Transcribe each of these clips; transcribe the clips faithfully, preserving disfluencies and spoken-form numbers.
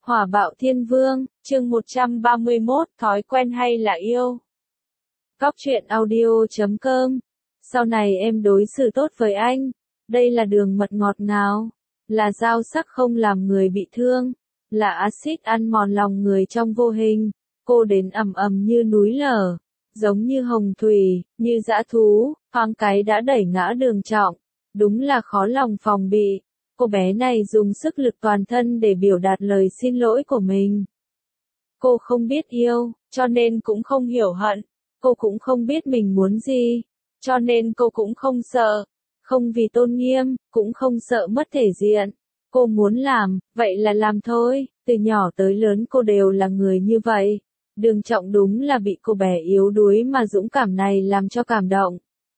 Hỏa bạo thiên vương, chương một trăm ba mươi mốt, thói quen hay là yêu? Góc truyện audio chấm com. Sau này em đối xử tốt với anh. Đây là đường mật ngọt ngào. Là dao sắc không làm người bị thương. Là axit ăn mòn lòng người trong vô hình. Cô đến ầm ầm như núi lở. Giống như hồng thủy, như dã thú, hoang cái đã đẩy ngã Đường Trọng. Đúng là khó lòng phòng bị. Cô bé này dùng sức lực toàn thân để biểu đạt lời xin lỗi của mình. Cô không biết yêu, cho nên cũng không hiểu hận. Cô cũng không biết mình muốn gì, cho nên cô cũng không sợ. Không vì tôn nghiêm, cũng không sợ mất thể diện. Cô muốn làm, vậy là làm thôi. Từ nhỏ tới lớn cô đều là người như vậy. Đường Trọng đúng là bị cô bé yếu đuối mà dũng cảm này làm cho cảm động.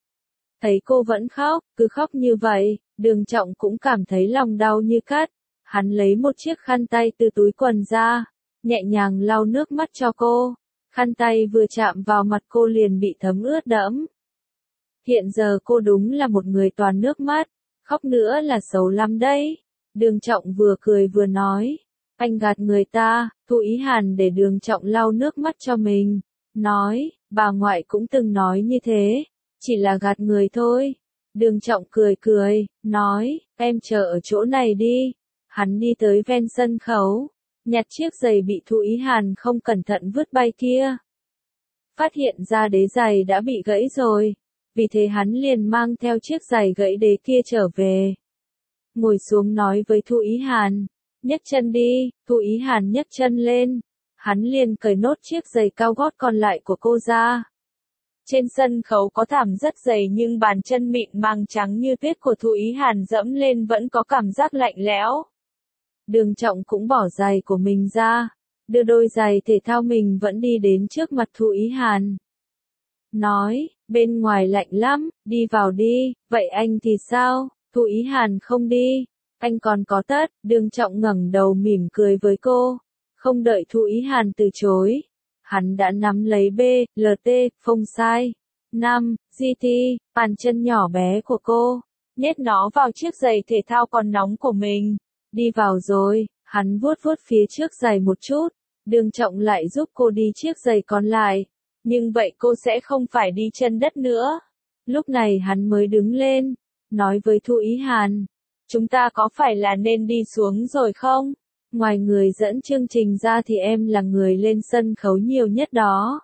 Thấy cô vẫn khóc, cứ khóc như vậy, Đường Trọng cũng cảm thấy lòng đau như cắt. Hắn lấy một chiếc khăn tay từ túi quần ra, nhẹ nhàng lau nước mắt cho cô. Khăn tay vừa chạm vào mặt cô liền bị thấm ướt đẫm. Hiện giờ cô đúng là một người toàn nước mắt, khóc nữa là xấu lắm đấy. Đường Trọng vừa cười vừa nói, anh gạt người ta. Thu Ý Hàn để Đường Trọng lau nước mắt cho mình, nói, bà ngoại cũng từng nói như thế, chỉ là gạt người thôi. Đường Trọng cười cười, nói, em chờ ở chỗ này đi. Hắn đi tới ven sân khấu, nhặt chiếc giày bị Thu Ý Hàn không cẩn thận vứt bay kia. Phát hiện ra đế giày đã bị gãy rồi, vì thế hắn liền mang theo chiếc giày gãy đế kia trở về. Ngồi xuống nói với Thu Ý Hàn, nhấc chân đi. Thu Ý Hàn nhấc chân lên, hắn liền cởi nốt chiếc giày cao gót còn lại của cô ra. Trên sân khấu có thảm rất dày nhưng bàn chân mịn màng trắng như tuyết của Thu Ý Hàn dẫm lên vẫn có cảm giác lạnh lẽo. Đường Trọng cũng bỏ giày của mình ra, đưa đôi giày thể thao mình vẫn đi đến trước mặt Thu Ý Hàn. Nói, bên ngoài lạnh lắm, đi vào đi. Vậy anh thì sao? Thu Ý Hàn không đi, anh còn có tất. Đường Trọng ngẩng đầu mỉm cười với cô, không đợi Thu Ý Hàn từ chối. Hắn đã nắm lấy B, L T, phông sai, năm, G T, bàn chân nhỏ bé của cô, nhét nó vào chiếc giày thể thao còn nóng của mình. Đi vào rồi, hắn vuốt vuốt phía trước giày một chút, Đường Trọng lại giúp cô đi chiếc giày còn lại. Nhưng vậy cô sẽ không phải đi chân đất nữa. Lúc này hắn mới đứng lên, nói với Thu Ý Hàn, chúng ta có phải là nên đi xuống rồi không? Ngoài người dẫn chương trình ra thì em là người lên sân khấu nhiều nhất đó.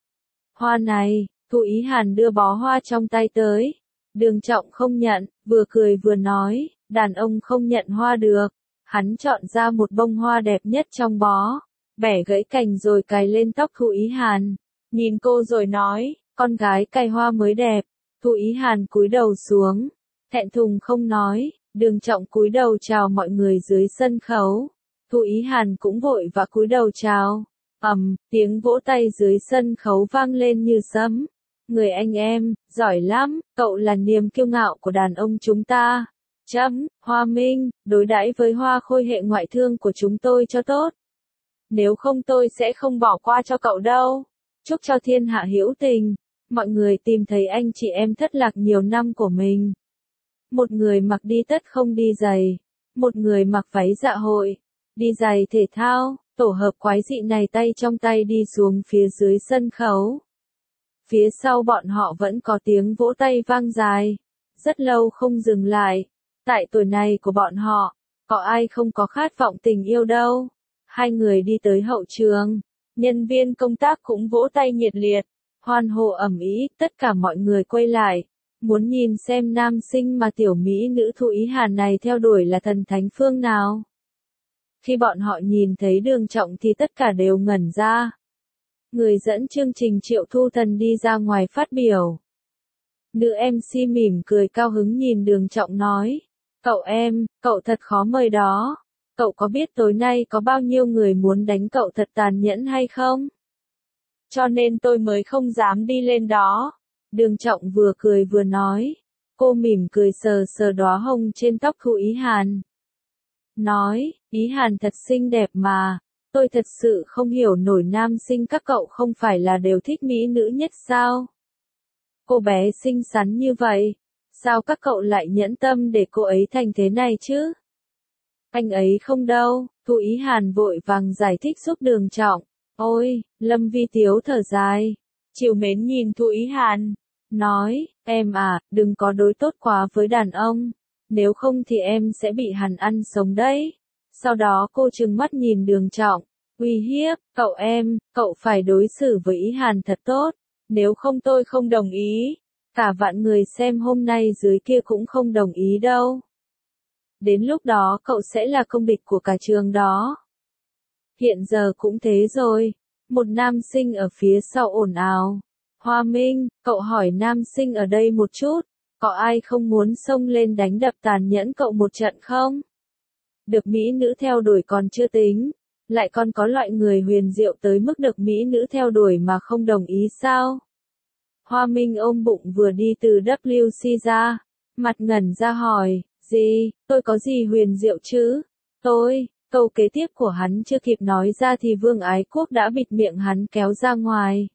Hoa này. Thu Ý Hàn đưa bó hoa trong tay tới. Đường Trọng không nhận, vừa cười vừa nói, đàn ông không nhận hoa được. Hắn chọn ra một bông hoa đẹp nhất trong bó, bẻ gãy cành rồi cài lên tóc Thu Ý Hàn. Nhìn cô rồi nói, con gái cài hoa mới đẹp. Thu Ý Hàn cúi đầu xuống, thẹn thùng không nói. Đường Trọng cúi đầu chào mọi người dưới sân khấu. Thu Ý Hàn cũng vội vã cúi đầu chào. Ầm, tiếng vỗ tay dưới sân khấu vang lên như sấm. Người anh em, giỏi lắm, cậu là niềm kiêu ngạo của đàn ông chúng ta. Chấm, Hoa Minh, đối đãi với Hoa Khôi hệ ngoại thương của chúng tôi cho tốt. Nếu không tôi sẽ không bỏ qua cho cậu đâu. Chúc cho thiên hạ hữu tình. Mọi người tìm thấy anh chị em thất lạc nhiều năm của mình. Một người mặc đi tất không đi giày. Một người mặc váy dạ hội, đi giày thể thao. Tổ hợp quái dị này tay trong tay đi xuống phía dưới sân khấu. Phía sau bọn họ vẫn có tiếng vỗ tay vang dài. Rất lâu không dừng lại. Tại tuổi này của bọn họ, có ai không có khát vọng tình yêu đâu. Hai người đi tới hậu trường. Nhân viên công tác cũng vỗ tay nhiệt liệt. Hoan hô ầm ĩ, tất cả mọi người quay lại. Muốn nhìn xem nam sinh mà tiểu mỹ nữ Thu Ý Hàn này theo đuổi là thần thánh phương nào. Khi bọn họ nhìn thấy Đường Trọng thì tất cả đều ngẩn ra. Người dẫn chương trình Triệu Thu Thần đi ra ngoài phát biểu. Nữ em xê mỉm cười cao hứng nhìn Đường Trọng nói. Cậu em, cậu thật khó mời đó. Cậu có biết tối nay có bao nhiêu người muốn đánh cậu thật tàn nhẫn hay không? Cho nên tôi mới không dám đi lên đó. Đường Trọng vừa cười vừa nói. Cô mỉm cười sờ sờ đóa hồng trên tóc Thu Ý Hàn. Nói, Ý Hàn thật xinh đẹp mà. Tôi thật sự không hiểu nổi nam sinh các cậu không phải là đều thích mỹ nữ nhất sao? Cô bé xinh xắn như vậy. Sao các cậu lại nhẫn tâm để cô ấy thành thế này chứ? Anh ấy không đâu. Thu Ý Hàn vội vàng giải thích giúp Đường Trọng. Ôi, Lâm Vi Tiếu thở dài. Trìu mến nhìn Thu Ý Hàn. Nói, em à, đừng có đối tốt quá với đàn ông. Nếu không thì em sẽ bị hắn ăn sống đấy. Sau đó cô trừng mắt nhìn Đường Trọng. Uy hiếp, cậu em, cậu phải đối xử với Ý Hàn thật tốt. Nếu không tôi không đồng ý. Cả vạn người xem hôm nay dưới kia cũng không đồng ý đâu. Đến lúc đó cậu sẽ là công địch của cả trường đó. Hiện giờ cũng thế rồi. Một nam sinh ở phía sau ồn ào. Hoa Minh, cậu hỏi nam sinh ở đây một chút. Có ai không muốn xông lên đánh đập tàn nhẫn cậu một trận không? Được mỹ nữ theo đuổi còn chưa tính. Lại còn có loại người huyền diệu tới mức được mỹ nữ theo đuổi mà không đồng ý sao? Hoa Minh ôm bụng vừa đi từ W C ra. Mặt ngẩn ra hỏi, gì, tôi có gì huyền diệu chứ? Tôi, câu kế tiếp của hắn chưa kịp nói ra thì Vương Ái Quốc đã bịt miệng hắn kéo ra ngoài.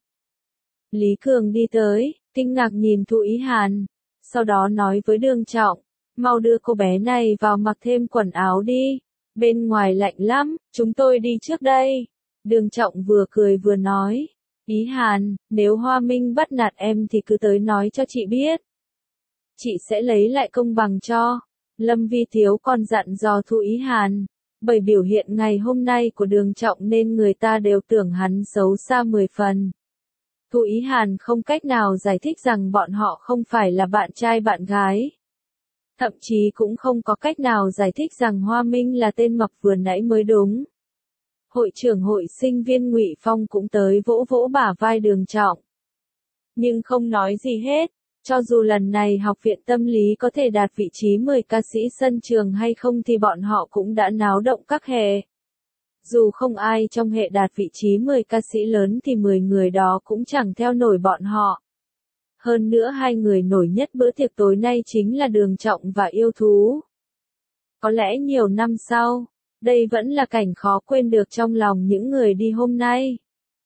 Lý Cường đi tới, kinh ngạc nhìn Thu Ý Hàn. Sau đó nói với Đường Trọng, mau đưa cô bé này vào mặc thêm quần áo đi. Bên ngoài lạnh lắm, chúng tôi đi trước đây. Đường Trọng vừa cười vừa nói. Ý Hàn, nếu Hoa Minh bắt nạt em thì cứ tới nói cho chị biết. Chị sẽ lấy lại công bằng cho. Lâm Vi Tiếu còn dặn dò Thu Ý Hàn. Bởi biểu hiện ngày hôm nay của Đường Trọng nên người ta đều tưởng hắn xấu xa mười phần. Thu Ý Hàn không cách nào giải thích rằng bọn họ không phải là bạn trai bạn gái. Thậm chí cũng không có cách nào giải thích rằng Hoa Minh là tên mập vừa nãy mới đúng. Hội trưởng hội sinh viên Ngụy Phong cũng tới vỗ vỗ bả vai Đường Trọng. Nhưng không nói gì hết, cho dù lần này học viện tâm lý có thể đạt vị trí mười ca sĩ sân trường hay không thì bọn họ cũng đã náo động các hệ. Dù không ai trong hệ đạt vị trí mười ca sĩ lớn thì mười người đó cũng chẳng theo nổi bọn họ. Hơn nữa hai người nổi nhất bữa tiệc tối nay chính là Đường Trọng và Yêu Thú. Có lẽ nhiều năm sau, đây vẫn là cảnh khó quên được trong lòng những người đi hôm nay.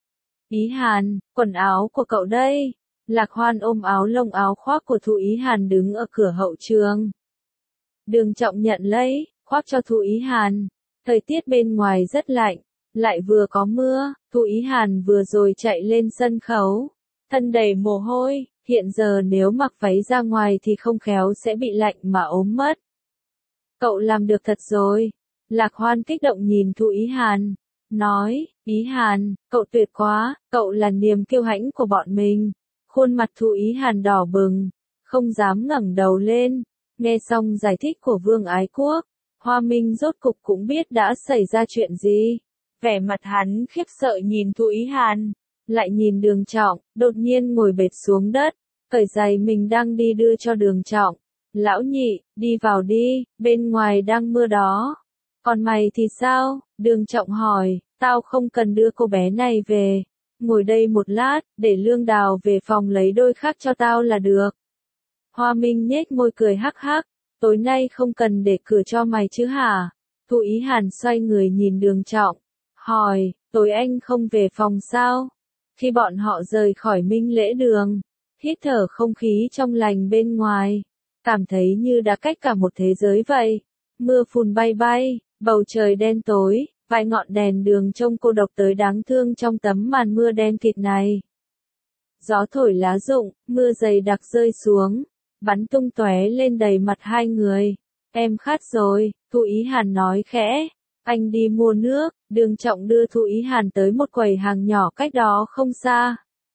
Ý Hàn, quần áo của cậu đây. Lạc Hoan ôm áo lông áo khoác của Thu Ý Hàn đứng ở cửa hậu trường. Đường Trọng nhận lấy, khoác cho Thu Ý Hàn. Thời tiết bên ngoài rất lạnh, lại vừa có mưa, Thu Ý Hàn vừa rồi chạy lên sân khấu. Thân đầy mồ hôi, hiện giờ nếu mặc váy ra ngoài thì không khéo sẽ bị lạnh mà ốm mất. Cậu làm được thật rồi. Lạc Hoan kích động nhìn Thu Ý Hàn. Nói, Ý Hàn, cậu tuyệt quá, cậu là niềm kiêu hãnh của bọn mình. Khuôn mặt Thu Ý Hàn đỏ bừng, không dám ngẩng đầu lên. Nghe xong giải thích của Vương Ái Quốc, Hoa Minh rốt cục cũng biết đã xảy ra chuyện gì. Vẻ mặt hắn khiếp sợ nhìn Thu Ý Hàn, lại nhìn Đường Trọng, đột nhiên ngồi bệt xuống đất, cởi giày mình đang đi đưa cho Đường Trọng. Lão nhị, đi vào đi, bên ngoài đang mưa đó. Còn mày thì sao? Đường Trọng hỏi, tao không cần đưa cô bé này về. Ngồi đây một lát, để Lương Đào về phòng lấy đôi khác cho tao là được. Hoa Minh nhếch môi cười hắc hắc, tối nay không cần để cửa cho mày chứ hả? Thu Ý Hàn xoay người nhìn Đường Trọng, hỏi, tối anh không về phòng sao? Khi bọn họ rời khỏi Minh Lễ Đường, hít thở không khí trong lành bên ngoài, cảm thấy như đã cách cả một thế giới vậy. Mưa phùn bay bay, bầu trời đen tối, vài ngọn đèn đường trông cô độc tới đáng thương trong tấm màn mưa đen kịt này. Gió thổi lá rụng, mưa dày đặc rơi xuống, bắn tung tóe lên đầy mặt hai người. Em khát rồi, Thu Ý Hàn nói khẽ. Anh đi mua nước. Đường Trọng đưa Thu Ý Hàn tới một quầy hàng nhỏ cách đó không xa.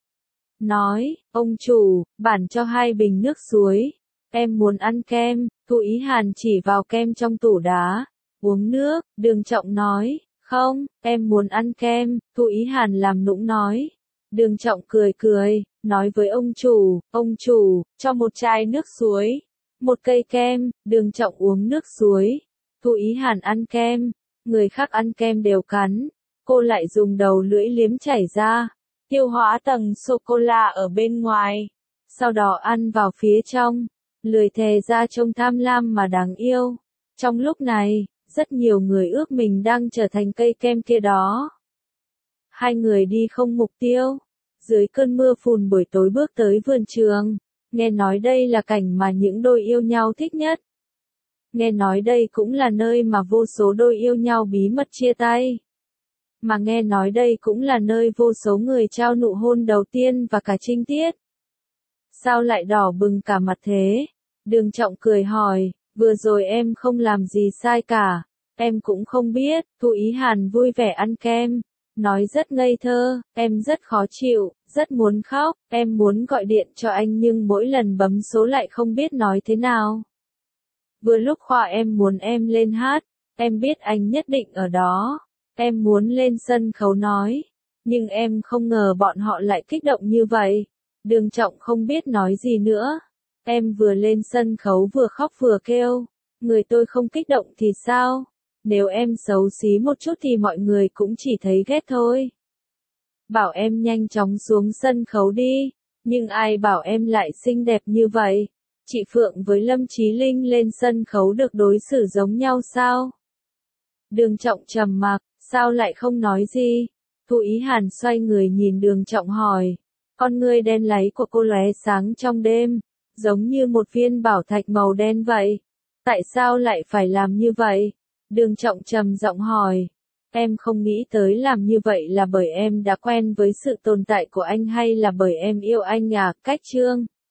Nói, ông chủ, bản cho hai bình nước suối. Em muốn ăn kem. Thu Ý Hàn chỉ vào kem trong tủ đá. Uống nước. Đường Trọng nói, không, em muốn ăn kem. Thu Ý Hàn làm nũng nói. Đường Trọng cười cười, nói với ông chủ, ông chủ, cho một chai nước suối, một cây kem. Đường Trọng uống nước suối, Thu Ý Hàn ăn kem, người khác ăn kem đều cắn, cô lại dùng đầu lưỡi liếm chảy ra, tiêu hóa tầng sô-cô-la ở bên ngoài, sau đó ăn vào phía trong, lười thè ra trông tham lam mà đáng yêu. Trong lúc này, rất nhiều người ước mình đang trở thành cây kem kia đó. Hai người đi không mục tiêu, dưới cơn mưa phùn buổi tối bước tới vườn trường, nghe nói đây là cảnh mà những đôi yêu nhau thích nhất. Nghe nói đây cũng là nơi mà vô số đôi yêu nhau bí mật chia tay. Mà nghe nói đây cũng là nơi vô số người trao nụ hôn đầu tiên và cả trinh tiết. Sao lại đỏ bừng cả mặt thế? Đường Trọng cười hỏi, vừa rồi em không làm gì sai cả. Em cũng không biết. Thu Ý Hàn vui vẻ ăn kem. Nói rất ngây thơ, em rất khó chịu, rất muốn khóc, em muốn gọi điện cho anh nhưng mỗi lần bấm số lại không biết nói thế nào. Vừa lúc Khoa em muốn em lên hát, em biết anh nhất định ở đó. Em muốn lên sân khấu nói, nhưng em không ngờ bọn họ lại kích động như vậy. Đường Trọng không biết nói gì nữa. Em vừa lên sân khấu vừa khóc vừa kêu, người tôi không kích động thì sao? Nếu em xấu xí một chút thì mọi người cũng chỉ thấy ghét thôi. Bảo em nhanh chóng xuống sân khấu đi, nhưng ai bảo em lại xinh đẹp như vậy? Chị Phượng với Lâm Chí Linh lên sân khấu được đối xử giống nhau sao? Đường Trọng trầm mặc, sao lại không nói gì? Thu Ý Hàn xoay người nhìn Đường Trọng hỏi, con ngươi đen láy của cô lóe sáng trong đêm, giống như một viên bảo thạch màu đen vậy. Tại sao lại phải làm như vậy? Đường Trọng trầm giọng hỏi, em không nghĩ tới làm như vậy là bởi em đã quen với sự tồn tại của anh hay là bởi em yêu anh à? Cách Trương